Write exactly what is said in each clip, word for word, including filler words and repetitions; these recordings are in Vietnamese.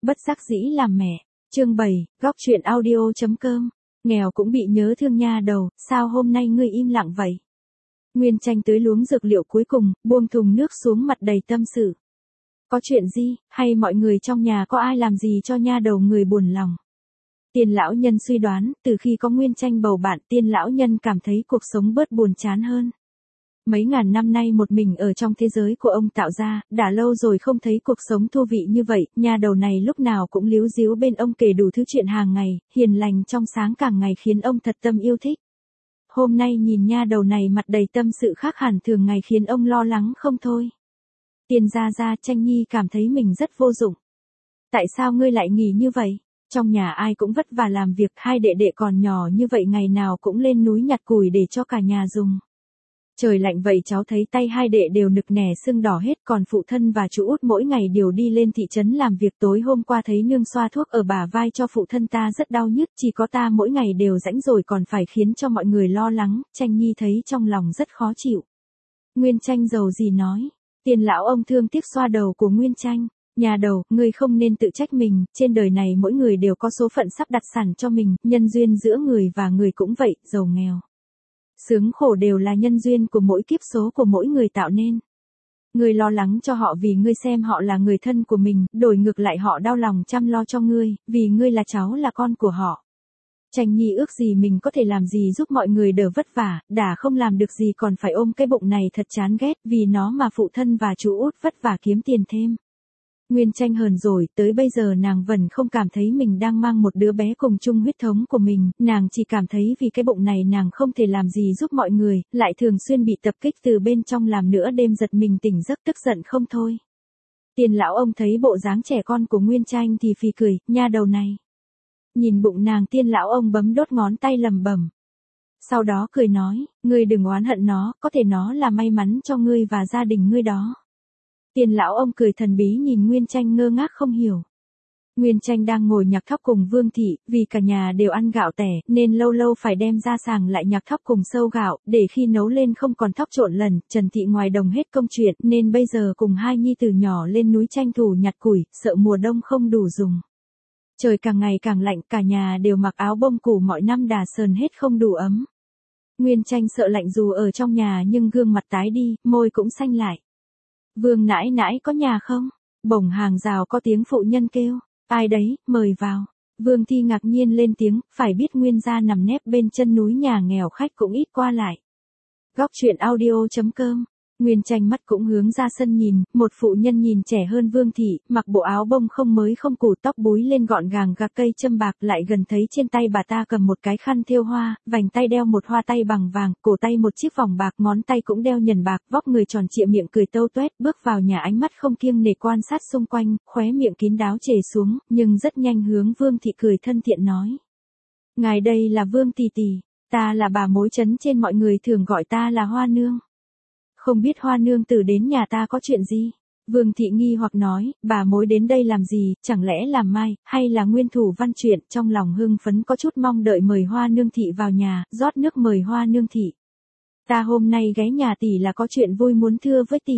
bất đắc dĩ làm mẹ. Chương bảy, góc truyện audio.com. Nghèo cũng bị nhớ thương nha đầu, sao hôm nay ngươi im lặng vậy? Nguyên Tranh tưới luống dược liệu cuối cùng, buông thùng nước xuống mặt đầy tâm sự. Có chuyện gì, hay mọi người trong nhà có ai làm gì cho nha đầu người buồn lòng? Tiên lão nhân suy đoán, từ khi có Nguyên Tranh bầu bạn, tiên lão nhân cảm thấy cuộc sống bớt buồn chán hơn. Mấy ngàn năm nay một mình ở trong thế giới của ông tạo ra, đã lâu rồi không thấy cuộc sống thú vị như vậy, nha đầu này lúc nào cũng líu díu bên ông kể đủ thứ chuyện hàng ngày, hiền lành trong sáng càng ngày khiến ông thật tâm yêu thích. Hôm nay nhìn nha đầu này mặt đầy tâm sự khác hẳn thường ngày khiến ông lo lắng không thôi. Tiên gia gia, Tranh Nhi cảm thấy mình rất vô dụng. Tại sao ngươi lại nghỉ như vậy? Trong nhà ai cũng vất vả làm việc, hai đệ đệ còn nhỏ như vậy ngày nào cũng lên núi nhặt củi để cho cả nhà dùng. Trời lạnh vậy cháu thấy tay hai đệ đều nực nẻ sưng đỏ hết, còn phụ thân và chú út mỗi ngày đều đi lên thị trấn làm việc, tối hôm qua thấy nương xoa thuốc ở bả vai cho phụ thân ta rất đau nhức, chỉ có ta mỗi ngày đều rãnh rồi còn phải khiến cho mọi người lo lắng. Tranh Nhi thấy trong lòng rất khó chịu. Nguyên Tranh giàu gì nói. Tiền lão ông thương tiếc xoa đầu của Nguyên Tranh. Nhà đầu, ngươi không nên tự trách mình, trên đời này mỗi người đều có số phận sắp đặt sẵn cho mình, nhân duyên giữa người và người cũng vậy, giàu nghèo. Sướng khổ đều là nhân duyên của mỗi kiếp số của mỗi người tạo nên. Ngươi lo lắng cho họ vì ngươi xem họ là người thân của mình, đổi ngược lại họ đau lòng chăm lo cho ngươi, vì ngươi là cháu là con của họ. Tranh Nhi ước gì mình có thể làm gì giúp mọi người đỡ vất vả, đã không làm được gì còn phải ôm cái bụng này thật chán ghét, vì nó mà phụ thân và chú út vất vả kiếm tiền thêm. Nguyên Tranh hờn rồi, tới bây giờ nàng vẫn không cảm thấy mình đang mang một đứa bé cùng chung huyết thống của mình, nàng chỉ cảm thấy vì cái bụng này nàng không thể làm gì giúp mọi người, lại thường xuyên bị tập kích từ bên trong làm nữa đêm giật mình tỉnh giấc tức giận không thôi. Tiền lão ông thấy bộ dáng trẻ con của Nguyên Tranh thì phì cười, nha đầu này. Nhìn bụng nàng, tiên lão ông bấm đốt ngón tay lầm bẩm. Sau đó cười nói, ngươi đừng oán hận nó, có thể nó là may mắn cho ngươi và gia đình ngươi đó. Tiền lão ông cười thần bí nhìn Nguyên Tranh ngơ ngác không hiểu. Nguyên Tranh đang ngồi nhặt thóc cùng Vương Thị, vì cả nhà đều ăn gạo tẻ, nên lâu lâu phải đem ra sàng lại nhặt thóc cùng sâu gạo, để khi nấu lên không còn thóc trộn lần. Trần Thị ngoài đồng hết công chuyện, nên bây giờ cùng hai nhi tử nhỏ lên núi tranh thủ nhặt củi, sợ mùa đông không đủ dùng. Trời càng ngày càng lạnh, cả nhà đều mặc áo bông củ mọi năm đà sờn hết không đủ ấm. Nguyên Tranh sợ lạnh dù ở trong nhà nhưng gương mặt tái đi, môi cũng xanh lại. Vương nãi nãi có nhà không? Bổng hàng rào có tiếng phụ nhân kêu. Ai đấy, mời vào. Vương Thi ngạc nhiên lên tiếng, phải biết Nguyên gia nằm nép bên chân núi, nhà nghèo khách cũng ít qua lại. Góc truyện audio.com. Nguyên Tranh mắt cũng hướng ra sân nhìn, một phụ nhân nhìn trẻ hơn Vương Thị, mặc bộ áo bông không mới không cũ, tóc búi lên gọn gàng, gạc cây châm bạc, lại gần thấy trên tay bà ta cầm một cái khăn thêu hoa, vành tay đeo một hoa tay bằng vàng, cổ tay một chiếc vòng bạc, ngón tay cũng đeo nhẫn bạc, vóc người tròn trịa, miệng cười tâu tuét, bước vào nhà ánh mắt không kiêng nể quan sát xung quanh, khóe miệng kín đáo chề xuống, nhưng rất nhanh hướng Vương Thị cười thân thiện nói. Ngài đây là Vương tỷ tỷ, ta là bà mối trấn trên, mọi người thường gọi ta là Hoa Nương. Không biết Hoa Nương tử đến nhà ta có chuyện gì? Vương Thị nghi hoặc nói, bà mối đến đây làm gì, chẳng lẽ làm mai, hay là nguyên thủ văn chuyện, trong lòng hưng phấn có chút mong đợi mời Hoa Nương Thị vào nhà, rót nước mời Hoa Nương Thị. Ta hôm nay ghé nhà tỷ là có chuyện vui muốn thưa với tỷ.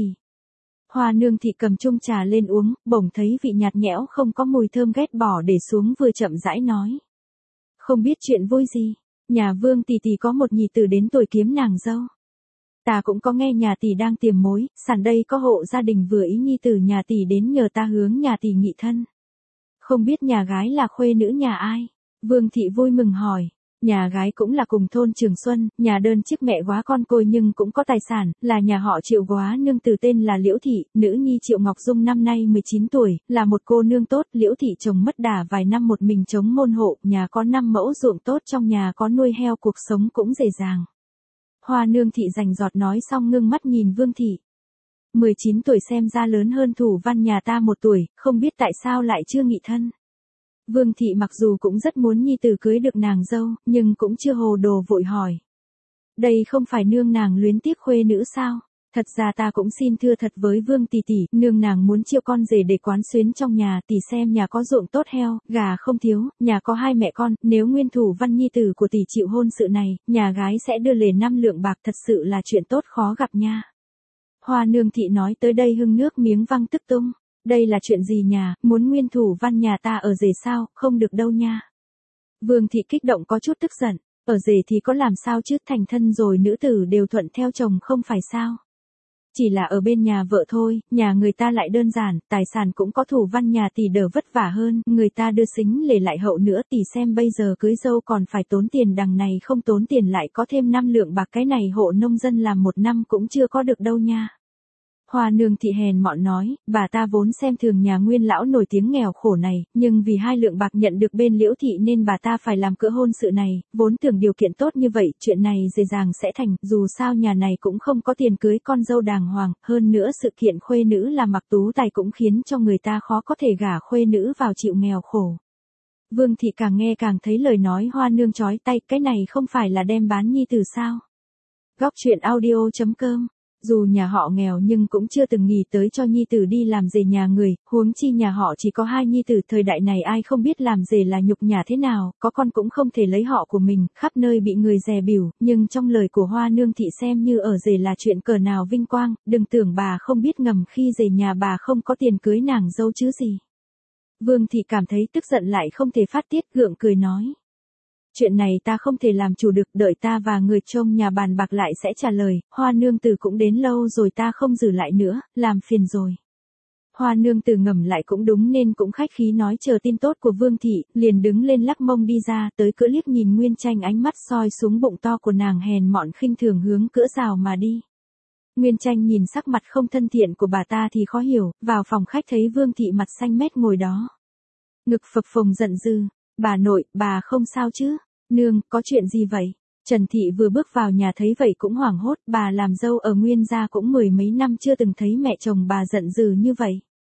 Hoa Nương Thị cầm chung trà lên uống, bỗng thấy vị nhạt nhẽo không có mùi thơm ghét bỏ để xuống, vừa chậm rãi nói. Không biết chuyện vui gì, nhà Vương tỷ tỷ có một nhị tử đến tuổi kiếm nàng dâu. Ta cũng có nghe nhà tỷ đang tìm mối, sẵn đây có hộ gia đình vừa ý nhi tử nhà tỷ đến nhờ ta hướng nhà tỷ nghị thân. Không biết nhà gái là khuê nữ nhà ai? Vương Thị vui mừng hỏi. Nhà gái cũng là cùng thôn Trường Xuân, nhà đơn chiếc mẹ góa con côi nhưng cũng có tài sản, là nhà họ Triệu góa nương từ tên là Liễu Thị, nữ nhi Triệu Ngọc Dung năm nay mười chín tuổi, là một cô nương tốt. Liễu Thị chồng mất đà vài năm một mình chống môn hộ, nhà có năm mẫu ruộng tốt, trong nhà có nuôi heo, cuộc sống cũng dễ dàng. Hoa Nương Thị rành rọt nói xong ngưng mắt nhìn Vương Thị. mười chín tuổi xem ra lớn hơn thủ văn nhà ta một tuổi, không biết tại sao lại chưa nghị thân. Vương Thị mặc dù cũng rất muốn nhi tử cưới được nàng dâu, nhưng cũng chưa hồ đồ vội hỏi. Đây không phải nương nàng luyến tiếc khuê nữ sao? Thật ra ta cũng xin thưa thật với Vương tỷ tỷ, nương nàng muốn chiêu con rể để quán xuyến trong nhà, tỷ xem nhà có ruộng tốt heo, gà không thiếu, nhà có hai mẹ con, nếu nguyên thủ văn nhi tử của tỷ chịu hôn sự này, nhà gái sẽ đưa lề năm lượng bạc, thật sự là chuyện tốt khó gặp nha. Hoa Nương Thị nói tới đây hưng nước miếng văng tức tung. Đây là chuyện gì nhà, muốn nguyên thủ văn nhà ta ở rể sao, không được đâu nha. Vương thị kích động có chút tức giận, ở rể thì có làm sao chứ, thành thân rồi nữ tử đều thuận theo chồng không phải sao. Chỉ là ở bên nhà vợ thôi, nhà người ta lại đơn giản, tài sản cũng có thủ văn nhà tỷ đỡ vất vả hơn, người ta đưa sính lề lại hậu nữa, tỷ xem bây giờ cưới dâu còn phải tốn tiền, đằng này không tốn tiền lại có thêm năm lượng bạc, cái này hộ nông dân làm một năm cũng chưa có được đâu nha. Hoa nương thị hèn mọn nói, bà ta vốn xem thường nhà Nguyên lão nổi tiếng nghèo khổ này, nhưng vì hai lượng bạc nhận được bên Liễu thị nên bà ta phải làm cỡ hôn sự này, vốn tưởng điều kiện tốt như vậy, chuyện này dễ dàng sẽ thành, dù sao nhà này cũng không có tiền cưới con dâu đàng hoàng, hơn nữa sự kiện khuê nữ là mặc tú tài cũng khiến cho người ta khó có thể gả khuê nữ vào chịu nghèo khổ. Vương thị càng nghe càng thấy lời nói hoa nương chói tay, cái này không phải là đem bán nhi tử sao? Góc truyện audio chấm com. Dù nhà họ nghèo nhưng cũng chưa từng nghĩ tới cho nhi tử đi làm rể nhà người, huống chi nhà họ chỉ có hai nhi tử, thời đại này ai không biết làm rể là nhục nhã thế nào, có con cũng không thể lấy họ của mình, khắp nơi bị người dè bỉu, nhưng trong lời của Hoa nương thị xem như ở rể là chuyện cỡ nào vinh quang, đừng tưởng bà không biết ngầm khi rể nhà bà không có tiền cưới nàng dâu chứ gì. Vương thị cảm thấy tức giận lại không thể phát tiết, gượng cười nói. Chuyện này ta không thể làm chủ được, đợi ta và người trông nhà bàn bạc lại sẽ trả lời, Hoa nương tử cũng đến lâu rồi ta không giữ lại nữa, làm phiền rồi. Hoa nương tử ngầm lại cũng đúng nên cũng khách khí nói chờ tin tốt của Vương thị, liền đứng lên lắc mông đi ra, tới cửa liếc nhìn Nguyên Tranh, ánh mắt soi xuống bụng to của nàng hèn mọn khinh thường hướng cửa rào mà đi. Nguyên Tranh nhìn sắc mặt không thân thiện của bà ta thì khó hiểu, vào phòng khách thấy Vương thị mặt xanh mét ngồi đó. Ngực phập phồng giận dữ, bà nội, bà không sao chứ? Nương, có chuyện gì vậy? Trần Thị vừa bước vào nhà thấy vậy cũng hoảng hốt, bà làm dâu ở Nguyên gia cũng mười mấy năm chưa từng thấy mẹ chồng bà giận dữ như vậy.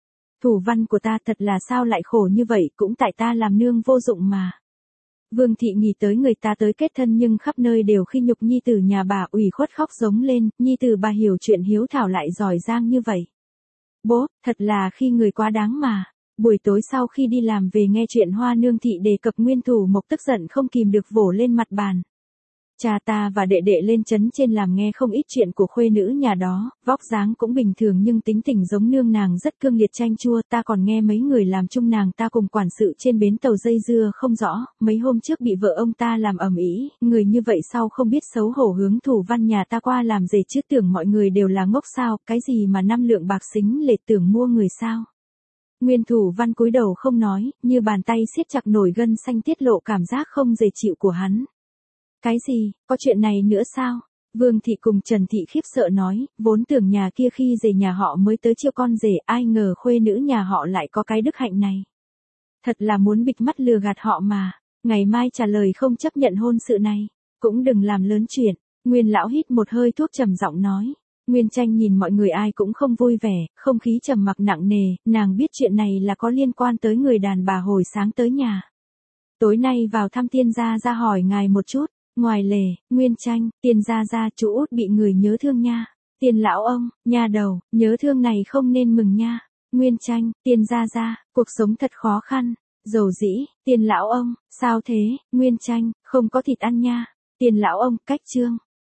Thủ văn của ta thật là sao lại khổ như vậy, cũng tại ta làm nương vô dụng mà. Vương Thị nghĩ tới người ta tới kết thân nhưng khắp nơi đều khi nhục nhi tử nhà bà, ủy khuất khóc giống lên, nhi tử bà hiểu chuyện hiếu thảo lại giỏi giang như vậy. Bố, thật là khi người quá đáng mà. Buổi tối sau khi đi làm về nghe chuyện Hoa nương thị đề cập Nguyên thủ Mộc tức giận không kìm được vỗ lên mặt bàn. Cha ta và đệ đệ lên trấn trên làm nghe không ít chuyện của khuê nữ nhà đó, vóc dáng cũng bình thường nhưng tính tình giống nương nàng rất cương liệt chanh chua, ta còn nghe mấy người làm chung nàng ta cùng quản sự trên bến tàu dây dưa không rõ, mấy hôm trước bị vợ ông ta làm ầm ĩ, người như vậy sau không biết xấu hổ hướng thủ văn nhà ta qua làm rể chứ, tưởng mọi người đều là ngốc sao, cái gì mà năm lượng bạc xính lệ tưởng mua người sao. Nguyên thủ văn cúi đầu không nói, như bàn tay siết chặt nổi gân xanh tiết lộ cảm giác không dễ chịu của hắn. Cái gì, có chuyện này nữa sao? Vương thị cùng Trần thị khiếp sợ nói, vốn tưởng nhà kia khi rể nhà họ mới tới chiêu con rể, ai ngờ khuê nữ nhà họ lại có cái đức hạnh này. Thật là muốn bịt mắt lừa gạt họ mà, ngày mai trả lời không chấp nhận hôn sự này, cũng đừng làm lớn chuyện. Nguyên lão hít một hơi thuốc trầm giọng nói. Nguyên Tranh nhìn mọi người ai cũng không vui vẻ, không khí trầm mặc nặng nề, nàng biết chuyện này là có liên quan tới người đàn bà hồi sáng tới nhà. Tối nay vào thăm tiên gia ra hỏi ngài một chút, ngoài lề, Nguyên Tranh, tiên gia ra chú út bị người nhớ thương nha. Tiên lão ông, nha đầu, nhớ thương này không nên mừng nha. Nguyên Tranh, tiên gia ra, cuộc sống thật khó khăn, dầu dĩ, tiên lão ông, sao thế, Nguyên Tranh, không có thịt ăn nha. Tiên lão ông, cách chương.